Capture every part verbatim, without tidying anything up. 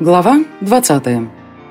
Глава двадцатая.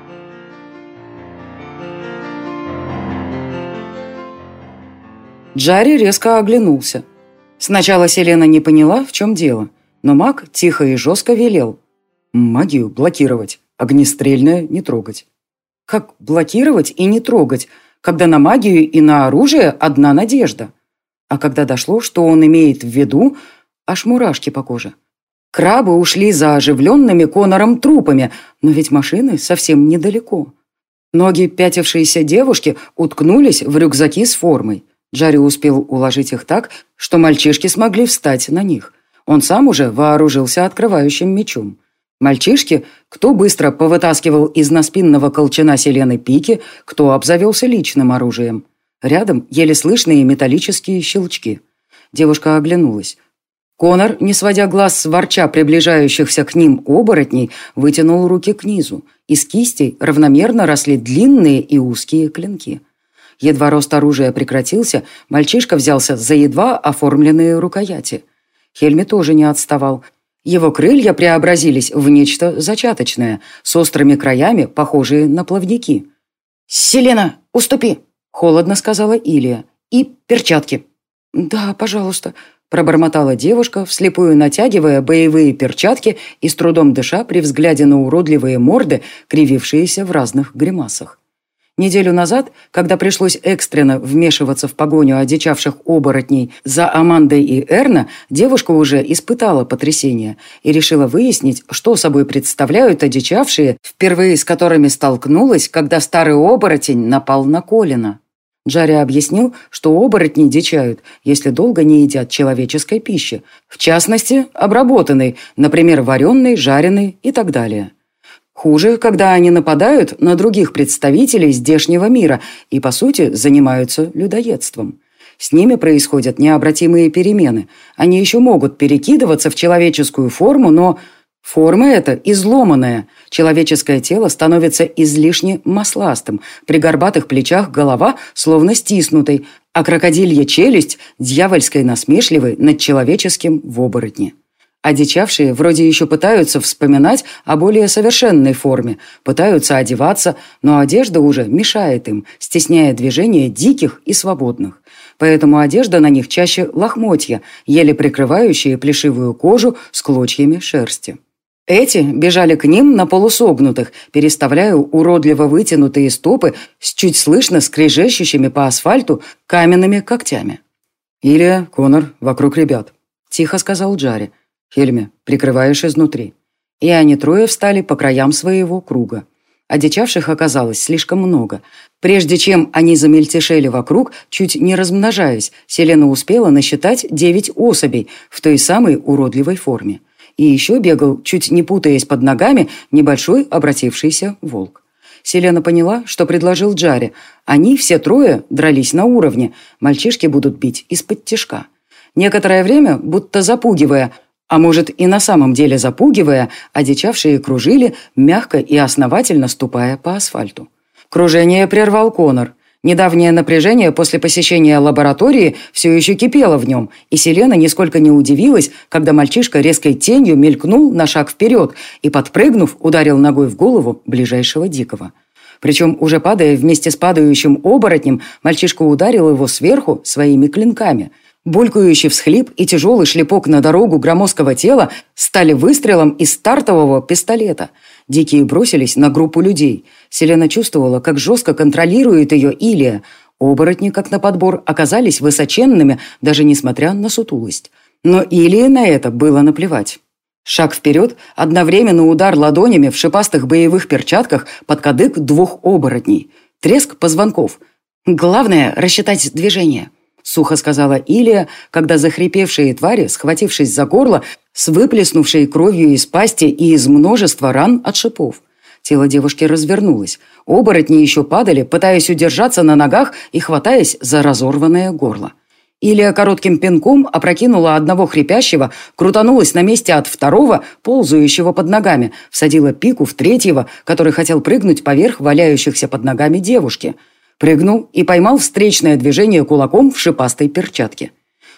Джарри резко оглянулся. Сначала Селена не поняла, в чем дело, но маг тихо и жестко велел: магию блокировать, огнестрельное не трогать. Как блокировать и не трогать, когда на магию и на оружие одна надежда? А когда дошло, что он имеет в виду, аж мурашки по коже. Крабы ушли за оживленными Конором трупами, но ведь машины совсем недалеко. Ноги пятившейся девушки уткнулись в рюкзаки с формой. Джарри успел уложить их так, что мальчишки смогли встать на них. Он сам уже вооружился открывающим мечом. Мальчишки, кто быстро повытаскивал из наспинного колчана Селены пики, кто обзавелся личным оружием. Рядом еле слышные металлические щелчки. Девушка оглянулась. Конор, не сводя глаз с ворча приближающихся к ним оборотней, вытянул руки к низу. Из кистей равномерно росли длинные и узкие клинки. Едва рост оружия прекратился, мальчишка взялся за едва оформленные рукояти. Хельми тоже не отставал. Его крылья преобразились в нечто зачаточное, с острыми краями, похожие на плавники. «Селена, уступи!» – холодно сказала Илия. «И перчатки». «Да, пожалуйста», – пробормотала девушка, вслепую натягивая боевые перчатки и с трудом дыша при взгляде на уродливые морды, кривившиеся в разных гримасах. Неделю назад, когда пришлось экстренно вмешиваться в погоню одичавших оборотней за Амандой и Эрна, девушка уже испытала потрясение и решила выяснить, что собой представляют одичавшие, впервые с которыми столкнулась, когда старый оборотень напал на Колина. Джарри объяснил, что оборотни дичают, если долго не едят человеческой пищи, в частности, обработанной, например, вареной, жареной и так далее. Хуже, когда они нападают на других представителей здешнего мира и, по сути, занимаются людоедством. С ними происходят необратимые перемены. Они еще могут перекидываться в человеческую форму, но форма эта изломанная. Человеческое тело становится излишне масластым, при горбатых плечах голова словно стиснутой, а крокодилья челюсть дьявольской насмешливой над человеческим в оборотне. Одичавшие вроде еще пытаются вспоминать о более совершенной форме, пытаются одеваться, но одежда уже мешает им, стесняя движения диких и свободных. Поэтому одежда на них чаще лохмотья, еле прикрывающие плешивую кожу с клочьями шерсти. Эти бежали к ним на полусогнутых, переставляя уродливо вытянутые стопы с чуть слышно скрежещущими по асфальту каменными когтями. «Илья, Конор, вокруг ребят», – тихо сказал Джарри. «Хельми, прикрываешь изнутри». И они трое встали по краям своего круга. Одичавших оказалось слишком много. Прежде чем они замельтешили вокруг, чуть не размножаясь, Селена успела насчитать девять особей в той самой уродливой форме. И еще бегал, чуть не путаясь под ногами, небольшой обратившийся волк. Селена поняла, что предложил Джарри. Они все трое дрались на уровне. Мальчишки будут бить из-под тишка. Некоторое время, будто запугивая, а может и на самом деле запугивая, одичавшие кружили, мягко и основательно ступая по асфальту. Кружение прервал Конор. Недавнее напряжение после посещения лаборатории все еще кипело в нем, и Селена нисколько не удивилась, когда мальчишка резкой тенью мелькнул на шаг вперед и, подпрыгнув, ударил ногой в голову ближайшего дикого. Причем, уже падая вместе с падающим оборотнем, мальчишка ударил его сверху своими клинками. Булькающий всхлип и тяжелый шлепок на дорогу громоздкого тела стали выстрелом из стартового пистолета. Дикие бросились на группу людей. Селена чувствовала, как жестко контролирует ее Илия. Оборотни, как на подбор, оказались высоченными, даже несмотря на сутулость. Но Илии на это было наплевать. Шаг вперед, одновременно удар ладонями в шипастых боевых перчатках под кадык двух оборотней. Треск позвонков. Главное – рассчитать движение. Сухо сказала Илия, когда захрипевшие твари, схватившись за горло, с выплеснувшей кровью из пасти и из множества ран от шипов. Тело девушки развернулось. Оборотни еще падали, пытаясь удержаться на ногах и хватаясь за разорванное горло. Илия коротким пинком опрокинула одного хрипящего, крутанулась на месте от второго, ползающего под ногами, всадила пику в третьего, который хотел прыгнуть поверх валяющихся под ногами девушки. Прыгнул и поймал встречное движение кулаком в шипастой перчатке.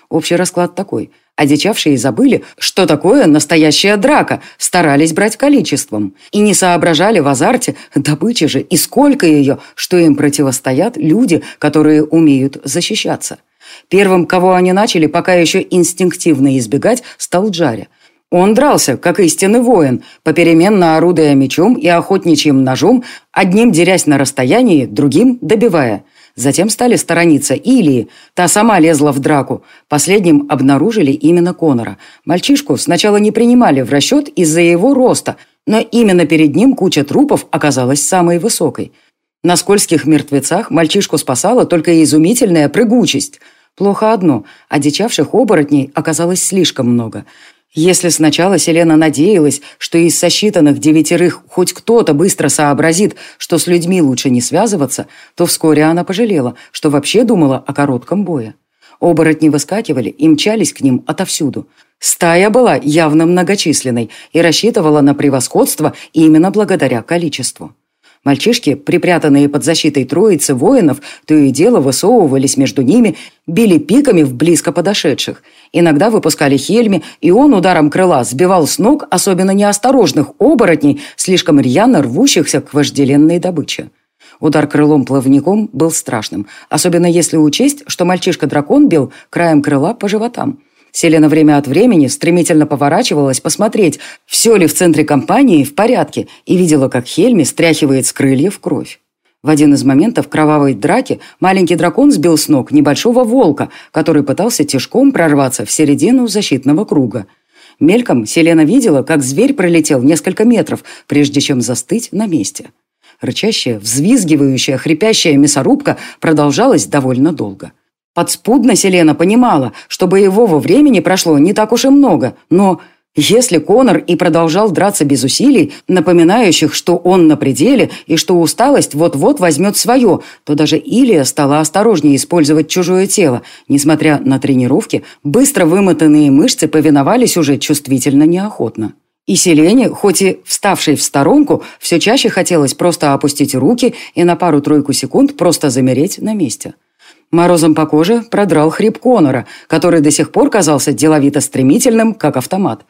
Общий расклад такой. Одичавшие забыли, что такое настоящая драка, старались брать количеством. И не соображали в азарте добычи же и сколько ее, что им противостоят люди, которые умеют защищаться. Первым, кого они начали пока еще инстинктивно избегать, стал Джарри. Он дрался, как истинный воин, попеременно орудуя мечом и охотничьим ножом, одним дерясь на расстоянии, другим добивая. Затем стали сторониться Илии, та сама лезла в драку. Последним обнаружили именно Конора. Мальчишку сначала не принимали в расчет из-за его роста, но именно перед ним куча трупов оказалась самой высокой. На скользких мертвецах мальчишку спасала только изумительная прыгучесть. Плохо одно – одичавших оборотней оказалось слишком много. Если сначала Селена надеялась, что из сосчитанных девятерых хоть кто-то быстро сообразит, что с людьми лучше не связываться, то вскоре она пожалела, что вообще думала о коротком бое. Оборотни выскакивали и мчались к ним отовсюду. Стая была явно многочисленной и рассчитывала на превосходство именно благодаря количеству. Мальчишки, припрятанные под защитой троицы воинов, то и дело высовывались между ними, били пиками в близко подошедших. Иногда выпускали Хельми, и он ударом крыла сбивал с ног особенно неосторожных оборотней, слишком рьяно рвущихся к вожделенной добыче. Удар крылом-плавником был страшным, особенно если учесть, что мальчишка-дракон бил краем крыла по животам. Селена время от времени стремительно поворачивалась посмотреть, все ли в центре компании в порядке, и видела, как Хельми стряхивает с крыльев кровь. В один из моментов кровавой драки маленький дракон сбил с ног небольшого волка, который пытался тишком прорваться в середину защитного круга. Мельком Селена видела, как зверь пролетел несколько метров, прежде чем застыть на месте. Рычащая, взвизгивающая, хрипящая мясорубка продолжалась довольно долго. Подспудно Селена понимала, что боевого времени прошло не так уж и много, но если Конор и продолжал драться без усилий, напоминающих, что он на пределе и что усталость вот-вот возьмет свое, то даже Илия стала осторожнее использовать чужое тело. Несмотря на тренировки, быстро вымотанные мышцы повиновались уже чувствительно неохотно. И Селене, хоть и вставшей в сторонку, все чаще хотелось просто опустить руки и на пару-тройку секунд просто замереть на месте. Морозом по коже продрал хрип Конора, который до сих пор казался деловито стремительным, как автомат.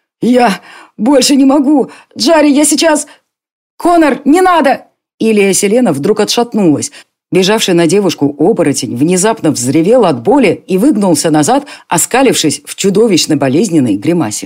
«Я больше не могу! Джарри, я сейчас... Конор, не надо!» Илия Селена вдруг отшатнулась. Бежавший на девушку оборотень внезапно взревел от боли и выгнулся назад, оскалившись в чудовищно болезненной гримасе.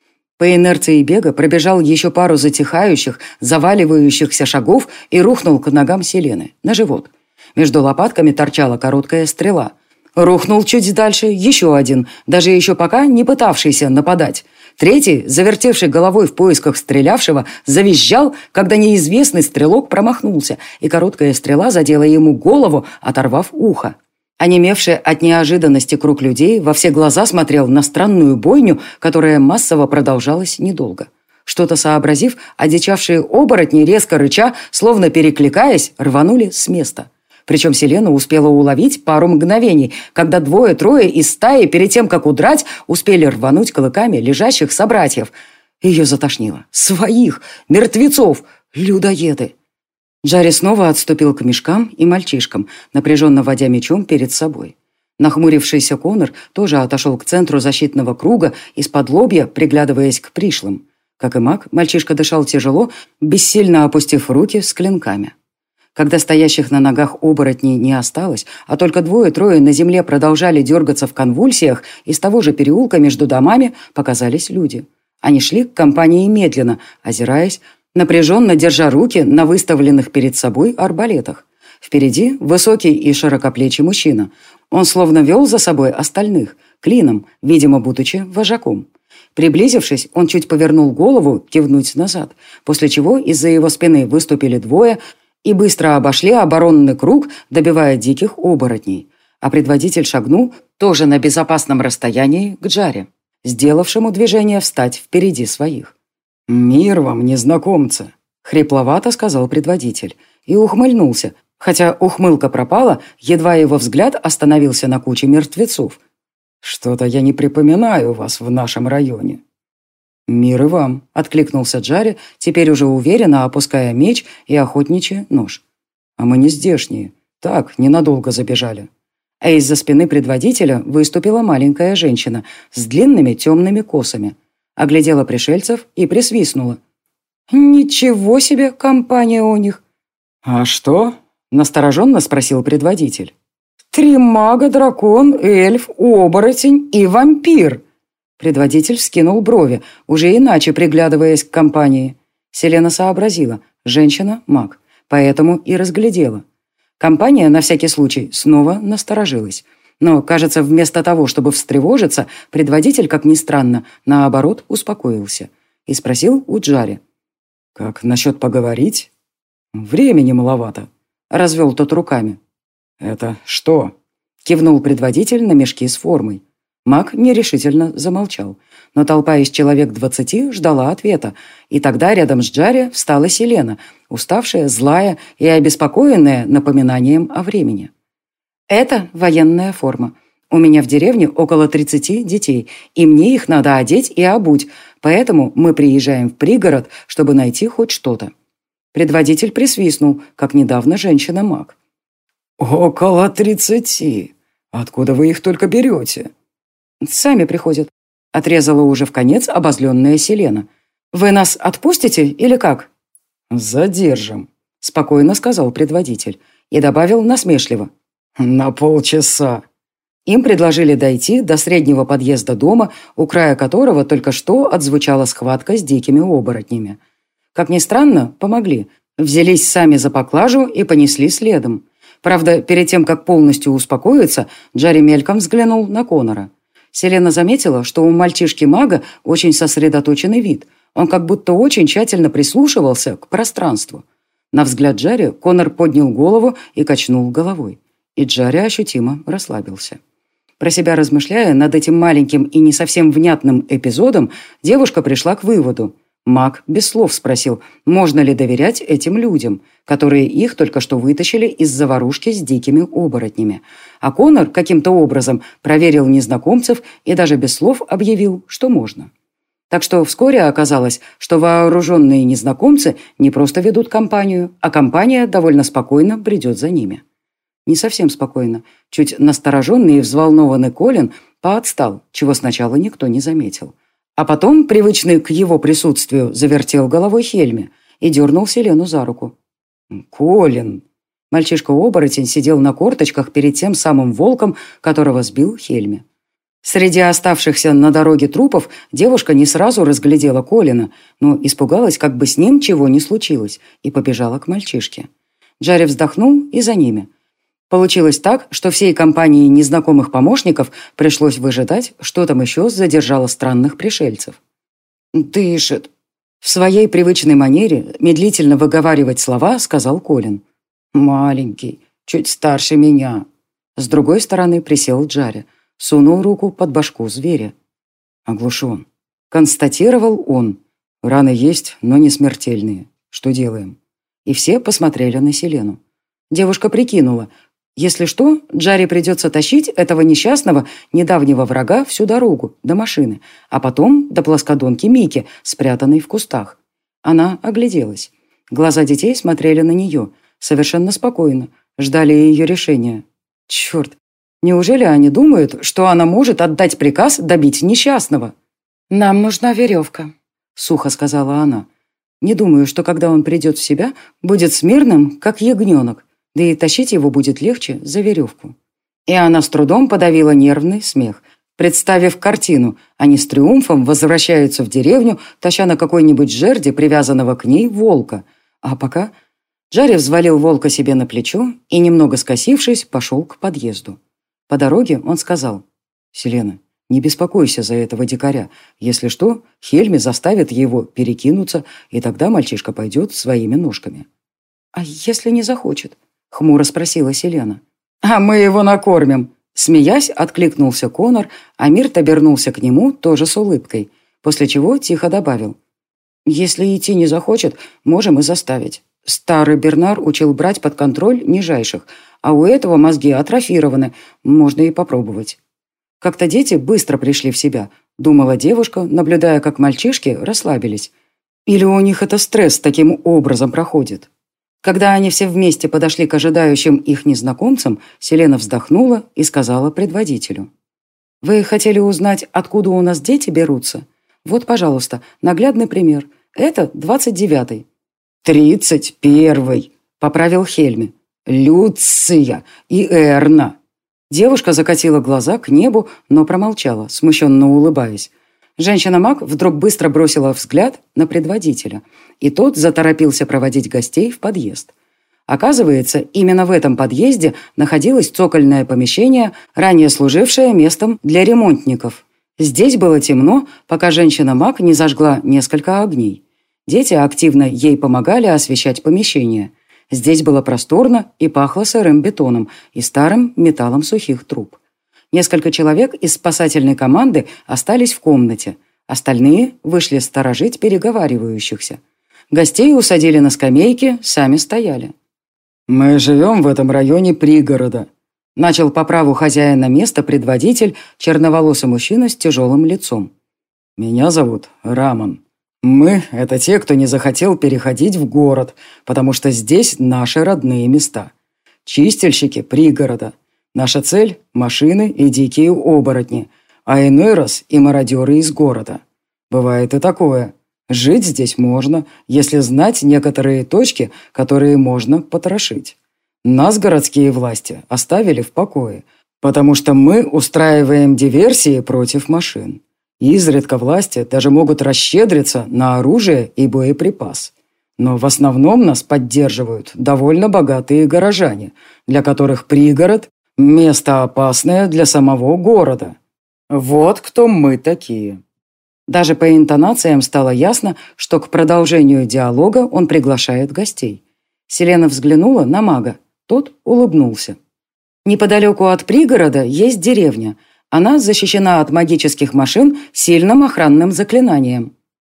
По инерции бега пробежал еще пару затихающих, заваливающихся шагов и рухнул к ногам Селены, на живот. Между лопатками торчала короткая стрела. Рухнул чуть дальше еще один, даже еще пока не пытавшийся нападать. Третий, завертевший головой в поисках стрелявшего, завизжал, когда неизвестный стрелок промахнулся, и короткая стрела задела ему голову, оторвав ухо. Онемевший от неожиданности круг людей во все глаза смотрел на странную бойню, которая массово продолжалась недолго. Что-то сообразив, одичавшие оборотни, резко рыча, словно перекликаясь, рванули с места. Причем Селена успела уловить пару мгновений, когда двое-трое из стаи, перед тем, как удрать, успели рвануть клыками лежащих собратьев. Ее затошнило. Своих! Мертвецов! Людоеды! Джарри снова отступил к мешкам и мальчишкам, напряженно водя мечом перед собой. Нахмурившийся Конор тоже отошел к центру защитного круга, из-под лобья приглядываясь к пришлым. Как и маг, мальчишка дышал тяжело, бессильно опустив руки с клинками. Когда стоящих на ногах оборотней не осталось, а только двое-трое на земле продолжали дергаться в конвульсиях, из того же переулка между домами показались люди. Они шли к компании медленно, озираясь, напряженно держа руки на выставленных перед собой арбалетах. Впереди высокий и широкоплечий мужчина. Он словно вел за собой остальных, клином, видимо, будучи вожаком. Приблизившись, он чуть повернул голову кивнуть назад, после чего из-за его спины выступили двое и быстро обошли оборонный круг, добивая диких оборотней. А предводитель шагнул, тоже на безопасном расстоянии, к Джарри, сделавшему движение встать впереди своих. «Мир вам, незнакомцы!» — хрипловато сказал предводитель и ухмыльнулся, хотя ухмылка пропала, едва его взгляд остановился на куче мертвецов. «Что-то я не припоминаю вас в нашем районе». «Мир и вам», — откликнулся Джарри, теперь уже уверенно опуская меч и охотничий нож. «А мы не здешние. Так, ненадолго забежали». А из-за спины предводителя выступила маленькая женщина с длинными темными косами. Оглядела пришельцев и присвистнула. «Ничего себе компания у них!» «А что?» – настороженно спросил предводитель. «Три мага, дракон, эльф, оборотень и вампир!» Предводитель вскинул брови, уже иначе приглядываясь к компании. Селена сообразила – женщина – маг, поэтому и разглядела. Компания, на всякий случай, снова насторожилась. Но, кажется, вместо того, чтобы встревожиться, предводитель, как ни странно, наоборот, успокоился. И спросил у Джари. «Как насчет поговорить?» «Времени маловато», — развел тот руками. «Это что?» — кивнул предводитель на мешки с формой. Маг нерешительно замолчал, но толпа из человек двадцати ждала ответа, и тогда рядом с Джари встала Селена, уставшая, злая и обеспокоенная напоминанием о времени. «Это военная форма. У меня в деревне около тридцати детей, и мне их надо одеть и обуть, поэтому мы приезжаем в пригород, чтобы найти хоть что-то». Предводитель присвистнул, как недавно женщина-маг. «Около тридцати. Откуда вы их только берете?» «Сами приходят», — отрезала уже вконец обозленная Селена. «Вы нас отпустите или как?» «Задержим», — спокойно сказал предводитель и добавил насмешливо. «На полчаса». Им предложили дойти до среднего подъезда дома, у края которого только что отзвучала схватка с дикими оборотнями. Как ни странно, помогли. Взялись сами за поклажу и понесли следом. Правда, перед тем, как полностью успокоиться, Джари мельком взглянул на Конора. Селена заметила, что у мальчишки-мага очень сосредоточенный вид. Он как будто очень тщательно прислушивался к пространству. На взгляд Джари Конор поднял голову и качнул головой. И Джари ощутимо расслабился. Про себя размышляя над этим маленьким и не совсем внятным эпизодом, девушка пришла к выводу. Маг без слов спросил, можно ли доверять этим людям, которые их только что вытащили из заварушки с дикими оборотнями. А Конор каким-то образом проверил незнакомцев и даже без слов объявил, что можно. Так что вскоре оказалось, что вооруженные незнакомцы не просто ведут компанию, а компания довольно спокойно бредет за ними. Не совсем спокойно. Чуть настороженный и взволнованный Колин поотстал, чего сначала никто не заметил. А потом, привычный к его присутствию, завертел головой Хельме и дернул Селену за руку. «Колин!» Мальчишка-оборотень сидел на корточках перед тем самым волком, которого сбил Хельме. Среди оставшихся на дороге трупов девушка не сразу разглядела Колина, но испугалась, как бы с ним чего не случилось, и побежала к мальчишке. Джари вздохнул и за ними. Получилось так, что всей компании незнакомых помощников пришлось выжидать, что там еще задержало странных пришельцев. «Дышит». В своей привычной манере медлительно выговаривать слова сказал Колин. «Маленький, чуть старше меня». С другой стороны присел Джари, сунул руку под башку зверя. «Оглушен», — констатировал он. «Раны есть, но не смертельные. Что делаем?» И все посмотрели на Селену. Девушка прикинула, если что, Джари придется тащить этого несчастного, недавнего врага всю дорогу, до машины, а потом до плоскодонки Мики, спрятанной в кустах. Она огляделась. Глаза детей смотрели на нее, совершенно спокойно, ждали ее решения. Черт, неужели они думают, что она может отдать приказ добить несчастного? «Нам нужна веревка», — сухо сказала она. «Не думаю, что когда он придет в себя, будет смирным, как ягненок. Да и тащить его будет легче за веревку». И она с трудом подавила нервный смех, представив картину. Они с триумфом возвращаются в деревню, таща на какой-нибудь жерди привязанного к ней волка. А пока Джари взвалил волка себе на плечо и, немного скосившись, пошел к подъезду. По дороге он сказал: «Селена, не беспокойся за этого дикаря. Если что, Хельми заставит его перекинуться, и тогда мальчишка пойдет своими ножками». «А если не захочет?» — хмуро спросила Селена. «А мы его накормим!» Смеясь, откликнулся Конор, а Мирт обернулся к нему тоже с улыбкой, после чего тихо добавил: «Если идти не захочет, можем и заставить. Старый Бернар учил брать под контроль нижайших, а у этого мозги атрофированы, можно и попробовать». Как-то дети быстро пришли в себя, думала девушка, наблюдая, как мальчишки расслабились. Или у них это стресс таким образом проходит? Когда они все вместе подошли к ожидающим их незнакомцам, Селена вздохнула и сказала предводителю. «Вы хотели узнать, откуда у нас дети берутся? Вот, пожалуйста, наглядный пример. Это двадцать девятый». «Тридцать первый», — поправил Хельми. «Люция и Эрна». Девушка закатила глаза к небу, но промолчала, смущенно улыбаясь. Женщина-маг вдруг быстро бросила взгляд на предводителя, и тот заторопился проводить гостей в подъезд. Оказывается, именно в этом подъезде находилось цокольное помещение, ранее служившее местом для ремонтников. Здесь было темно, пока женщина-маг не зажгла несколько огней. Дети активно ей помогали освещать помещение. Здесь было просторно и пахло сырым бетоном и старым металлом сухих труб. Несколько человек из спасательной команды остались в комнате. Остальные вышли сторожить переговаривающихся. Гостей усадили на скамейки, сами стояли. «Мы живем в этом районе пригорода», — начал по праву хозяина места предводитель, черноволосый мужчина с тяжелым лицом. «Меня зовут Рамон. Мы — это те, кто не захотел переходить в город, потому что здесь наши родные места. Чистильщики пригорода. Наша цель – машины и дикие оборотни, а иной раз и мародеры из города. Бывает и такое. Жить здесь можно, если знать некоторые точки, которые можно потрошить. Нас городские власти оставили в покое, потому что мы устраиваем диверсии против машин. Изредка власти даже могут расщедриться на оружие и боеприпас. Но в основном нас поддерживают довольно богатые горожане, для которых пригород – место опасное для самого города. Вот кто мы такие». Даже по интонациям стало ясно, что к продолжению диалога он приглашает гостей. Селена взглянула на мага. Тот улыбнулся. Неподалеку от пригорода есть деревня. Она защищена от магических машин сильным охранным заклинанием.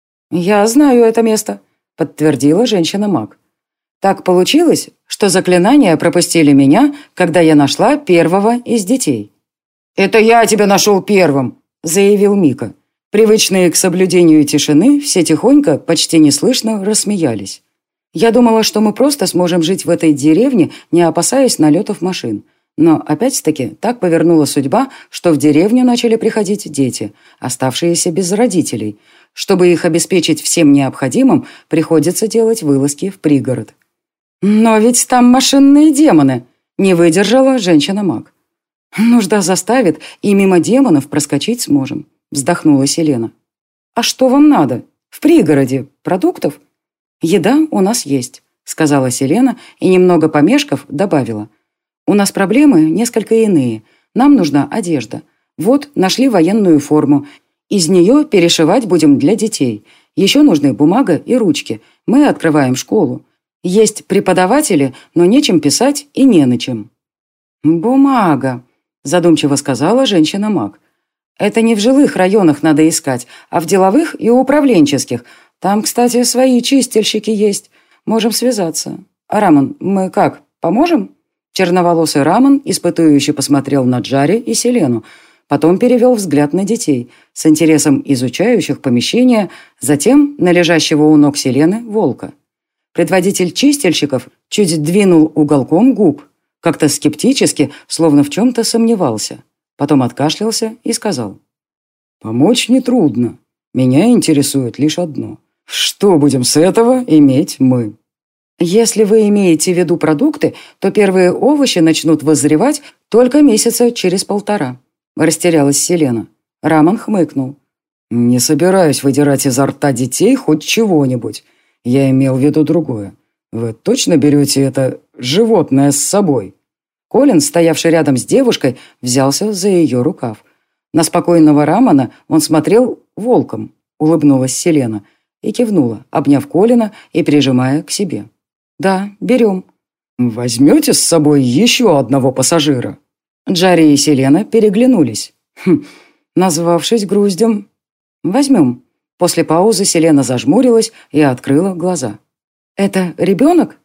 «Я знаю это место», — подтвердила женщина-маг. «Так получилось, что заклинания пропустили меня, когда я нашла первого из детей». «Это я тебя нашел первым», — заявил Мика. Привычные к соблюдению тишины, все тихонько, почти неслышно рассмеялись. «Я думала, что мы просто сможем жить в этой деревне, не опасаясь налетов машин. Но опять-таки так повернула судьба, что в деревню начали приходить дети, оставшиеся без родителей. Чтобы их обеспечить всем необходимым, приходится делать вылазки в пригород». «Но ведь там машинные демоны», — не выдержала женщина-маг. «Нужда заставит, и мимо демонов проскочить сможем», — вздохнула Селена. «А что вам надо? В пригороде? Продуктов?» «Еда у нас есть», — сказала Селена и, немного помешков, добавила. «У нас проблемы несколько иные. Нам нужна одежда. Вот, нашли военную форму. Из нее перешивать будем для детей. Еще нужны бумага и ручки. Мы открываем школу. Есть преподаватели, но нечем писать и не на чем». «Бумага», — задумчиво сказала женщина-маг. «Это не в жилых районах надо искать, а в деловых и управленческих. Там, кстати, свои чистильщики есть. Можем связаться. А Рамон, мы как, поможем?» Черноволосый Рамон испытующе посмотрел на Джари и Селену, потом перевел взгляд на детей, с интересом изучающих помещение, затем на лежащего у ног Селены волка. Предводитель чистильщиков чуть двинул уголком губ, как-то скептически, словно в чем-то сомневался. Потом откашлялся и сказал. «Помочь нетрудно. Меня интересует лишь одно. Что будем с этого иметь мы?» «Если вы имеете в виду продукты, то первые овощи начнут вызревать только месяца через полтора», — растерялась Селена. Рамон хмыкнул. «Не собираюсь выдирать изо рта детей хоть чего-нибудь. Я имел в виду другое. Вы точно берете это животное с собой?» Колин, стоявший рядом с девушкой, взялся за ее рукав. На спокойного Рамона он смотрел волком, улыбнулась Селена и кивнула, обняв Колина и прижимая к себе. «Да, берем». «Возьмете с собой еще одного пассажира?» Джари и Селена переглянулись. Хм, назвавшись груздем. «Возьмем». После паузы Селена зажмурилась и открыла глаза. «Это ребенок?»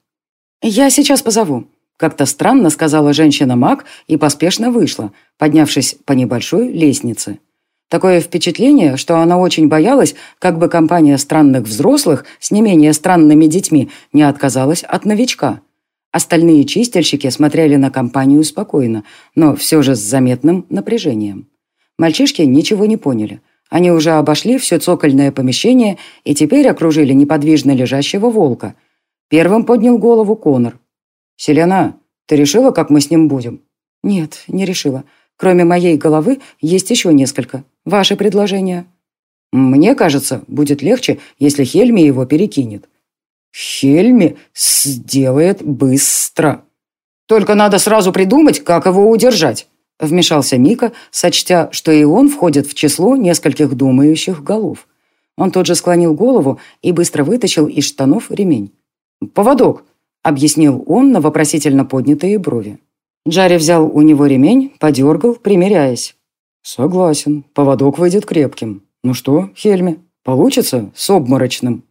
«Я сейчас позову», — как-то странно сказала женщина-маг и поспешно вышла, поднявшись по небольшой лестнице. Такое впечатление, что она очень боялась, как бы компания странных взрослых с не менее странными детьми не отказалась от новичка. Остальные чистильщики смотрели на компанию спокойно, но все же с заметным напряжением. Мальчишки ничего не поняли. Они уже обошли все цокольное помещение и теперь окружили неподвижно лежащего волка. Первым поднял голову Конор. «Селена, ты решила, как мы с ним будем?» «Нет, не решила. Кроме моей головы есть еще несколько. Ваши предложения?» «Мне кажется, будет легче, если Хельми его перекинет». «Хельми сделает быстро. Только надо сразу придумать, как его удержать», вмешался Мика, сочтя, что и он входит в число нескольких думающих голов. Он тут же склонил голову и быстро вытащил из штанов ремень. «Поводок», — объяснил он на вопросительно поднятые брови. Джарри взял у него ремень, подергал, примеряясь. «Согласен, поводок выйдет крепким. Ну что, Хельми, получится с обморочным?»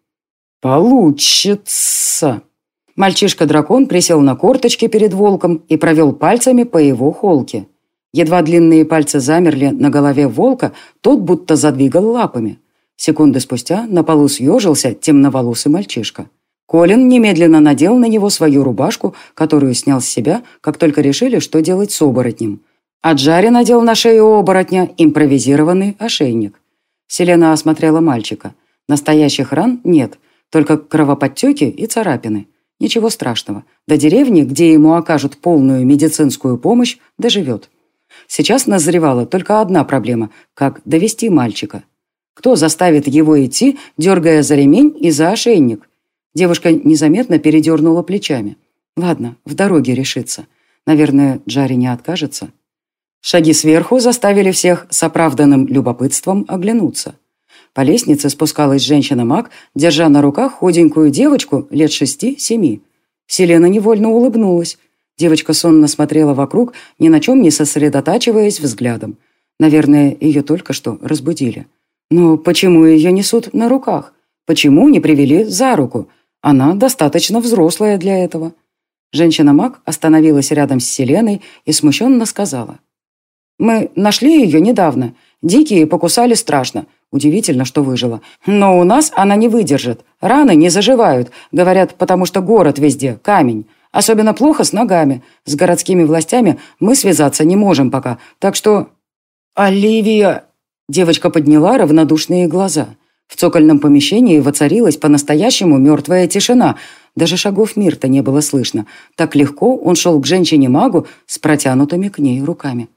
«Получится!» Мальчишка-дракон присел на корточки перед волком и провел пальцами по его холке. Едва длинные пальцы замерли на голове волка, тот будто задвигал лапами. Секунды спустя на полу съежился темноволосый мальчишка. Колин немедленно надел на него свою рубашку, которую снял с себя, как только решили, что делать с оборотнем. А Джарри надел на шею оборотня импровизированный ошейник. Селена осмотрела мальчика. Настоящих ран нет, только кровоподтеки и царапины. Ничего страшного. До деревни, где ему окажут полную медицинскую помощь, доживет. Сейчас назревала только одна проблема – как довести мальчика. Кто заставит его идти, дергая за ремень и за ошейник? Девушка незаметно передернула плечами. Ладно, в дороге решится. Наверное, Джарри не откажется. Шаги сверху заставили всех с оправданным любопытством оглянуться. По лестнице спускалась женщина-маг, держа на руках худенькую девочку лет шести-семи. Селена невольно улыбнулась. Девочка сонно смотрела вокруг, ни на чем не сосредотачиваясь взглядом. Наверное, ее только что разбудили. Но почему ее несут на руках? Почему не привели за руку? Она достаточно взрослая для этого. Женщина-маг остановилась рядом с Селеной и смущенно сказала. «Мы нашли ее недавно. Дикие покусали страшно. Удивительно, что выжила. Но у нас она не выдержит. Раны не заживают. Говорят, потому что город везде, камень. Особенно плохо с ногами. С городскими властями мы связаться не можем пока. Так что...» «Оливия!» Девочка подняла равнодушные глаза. В цокольном помещении воцарилась по-настоящему мертвая тишина. Даже шагов Мирта не было слышно. Так легко он шел к женщине-магу с протянутыми к ней руками.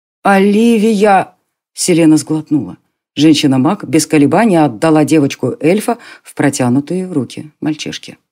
«Оливия!» Селена сглотнула. Женщина-маг без колебаний отдала девочку эльфа в протянутые руки мальчишки.